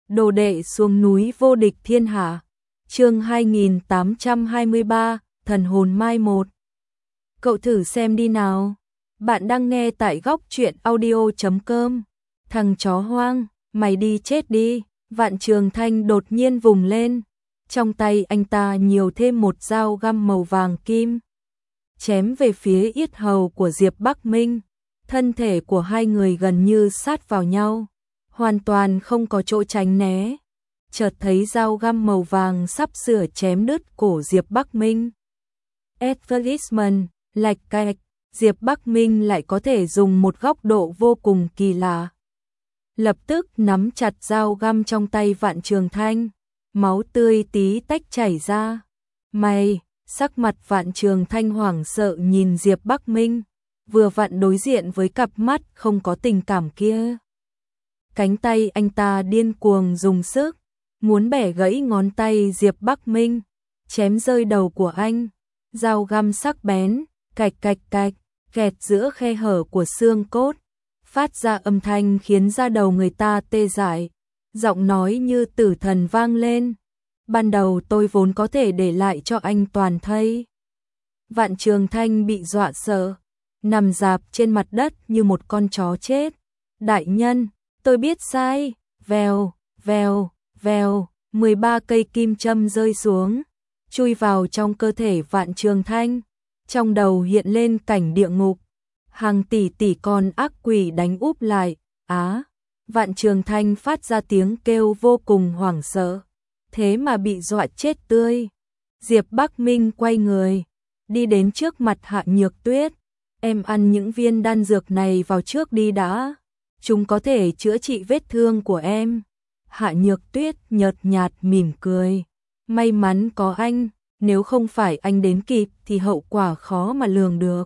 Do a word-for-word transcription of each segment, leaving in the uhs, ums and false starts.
Đồ đệ xuống núi vô địch thiên hạ. Chương hai nghìn tám trăm hai mươi ba, thần hồn mai một. Cậu thử xem đi nào. Bạn đang nghe tại góc truyện audio chấm com. Thằng chó hoang, mày đi chết đi. Vạn Trường Thanh đột nhiên vùng lên. Trong tay anh ta nhiều thêm một dao găm màu vàng kim. Chém về phía yết hầu của Diệp Bắc Minh. Thân thể của hai người gần như sát vào nhau. Hoàn toàn không có chỗ tránh né. Chợt thấy dao găm màu vàng sắp sửa chém đứt cổ Diệp Bắc Minh. Advertisement, lạch cạch, Diệp Bắc Minh lại có thể dùng một góc độ vô cùng kỳ lạ. Lập tức nắm chặt dao găm trong tay Vạn Trường Thanh, máu tươi tí tách chảy ra. Mày, sắc mặt Vạn Trường Thanh hoảng sợ nhìn Diệp Bắc Minh, vừa vặn đối diện với cặp mắt không có tình cảm kia. Cánh tay anh ta điên cuồng dùng sức, muốn bẻ gãy ngón tay Diệp Bắc Minh, chém rơi đầu của anh. Dao găm sắc bén, cạch cạch cạch, kẹt giữa khe hở của xương cốt, phát ra âm thanh khiến da đầu người ta tê dại. Giọng nói như tử thần vang lên. Ban đầu tôi vốn có thể để lại cho anh toàn thây. Vạn Trường Thanh bị dọa sợ, nằm rạp trên mặt đất như một con chó chết. Đại nhân, tôi biết sai. Vèo, vèo, vèo, mười ba cây kim châm rơi xuống, chui vào trong cơ thể Vạn Trường Thanh. Trong đầu hiện lên cảnh địa ngục, hàng tỷ tỷ con ác quỷ đánh úp lại. Á, Vạn Trường Thanh phát ra tiếng kêu vô cùng hoảng sợ, thế mà bị dọa chết tươi. Diệp Bắc Minh quay người, đi đến trước mặt Hạ Nhược Tuyết. Em ăn những viên đan dược này vào trước đi đã, chúng có thể chữa trị vết thương của em. Hạ Nhược Tuyết nhợt nhạt mỉm cười. May mắn có anh, nếu không phải anh đến kịp thì hậu quả khó mà lường được.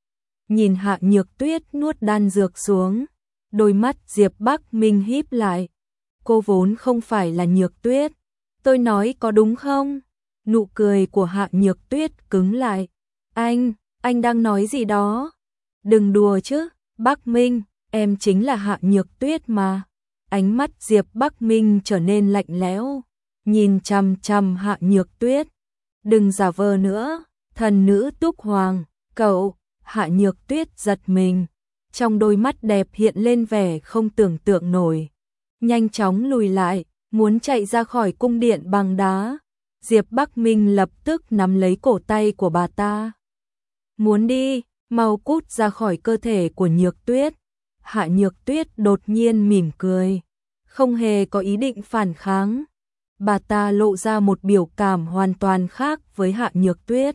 Nhìn Hạ Nhược Tuyết nuốt đan dược xuống, đôi mắt Diệp Bắc Minh híp lại. Cô vốn không phải là Nhược Tuyết, tôi nói có đúng không? Nụ cười của Hạ Nhược Tuyết cứng lại. Anh, anh đang nói gì đó? Đừng đùa chứ, Bắc Minh, em chính là Hạ Nhược Tuyết mà. Ánh mắt Diệp Bắc Minh trở nên lạnh lẽo, nhìn chằm chằm Hạ Nhược Tuyết. Đừng giả vờ nữa, thần nữ Túc Hoàng, cậu. Hạ Nhược Tuyết giật mình, trong đôi mắt đẹp hiện lên vẻ không tưởng tượng nổi. Nhanh chóng lùi lại, muốn chạy ra khỏi cung điện bằng đá. Diệp Bắc Minh lập tức nắm lấy cổ tay của bà ta. Muốn đi, mau cút ra khỏi cơ thể của Nhược Tuyết. Hạ Nhược Tuyết đột nhiên mỉm cười, không hề có ý định phản kháng. Bà ta lộ ra một biểu cảm hoàn toàn khác với Hạ Nhược Tuyết.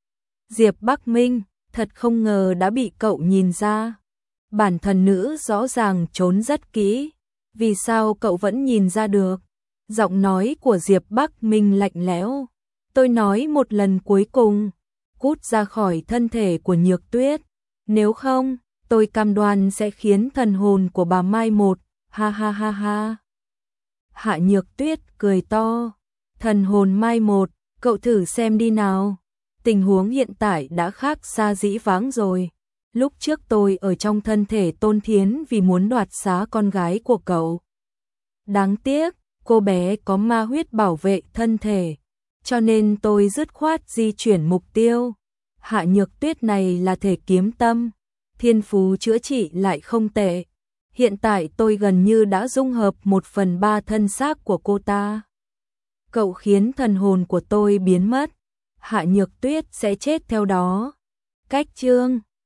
Diệp Bắc Minh, thật không ngờ đã bị cậu nhìn ra. Bản thần nữ rõ ràng trốn rất kỹ, vì sao cậu vẫn nhìn ra được? Giọng nói của Diệp Bắc Minh lạnh lẽo. Tôi nói một lần cuối cùng, cút ra khỏi thân thể của Nhược Tuyết, nếu không, tôi cam đoan sẽ khiến thần hồn của bà mai một. Ha ha ha ha. Hạ Nhược Tuyết cười to. Thần hồn mai một, cậu thử xem đi nào. Tình huống hiện tại đã khác xa dĩ vãng rồi. Lúc trước tôi ở trong thân thể Tôn Thiến vì muốn đoạt xá con gái của cậu. Đáng tiếc, cô bé có ma huyết bảo vệ thân thể, cho nên tôi dứt khoát di chuyển mục tiêu. Hạ Nhược Tuyết này là thể kiếm tâm, thiên phú chữa trị lại không tệ. Hiện tại tôi gần như đã dung hợp một phần ba thân xác của cô ta. Cậu khiến thần hồn của tôi biến mất, Hạ Nhược Tuyết sẽ chết theo đó. Cách chương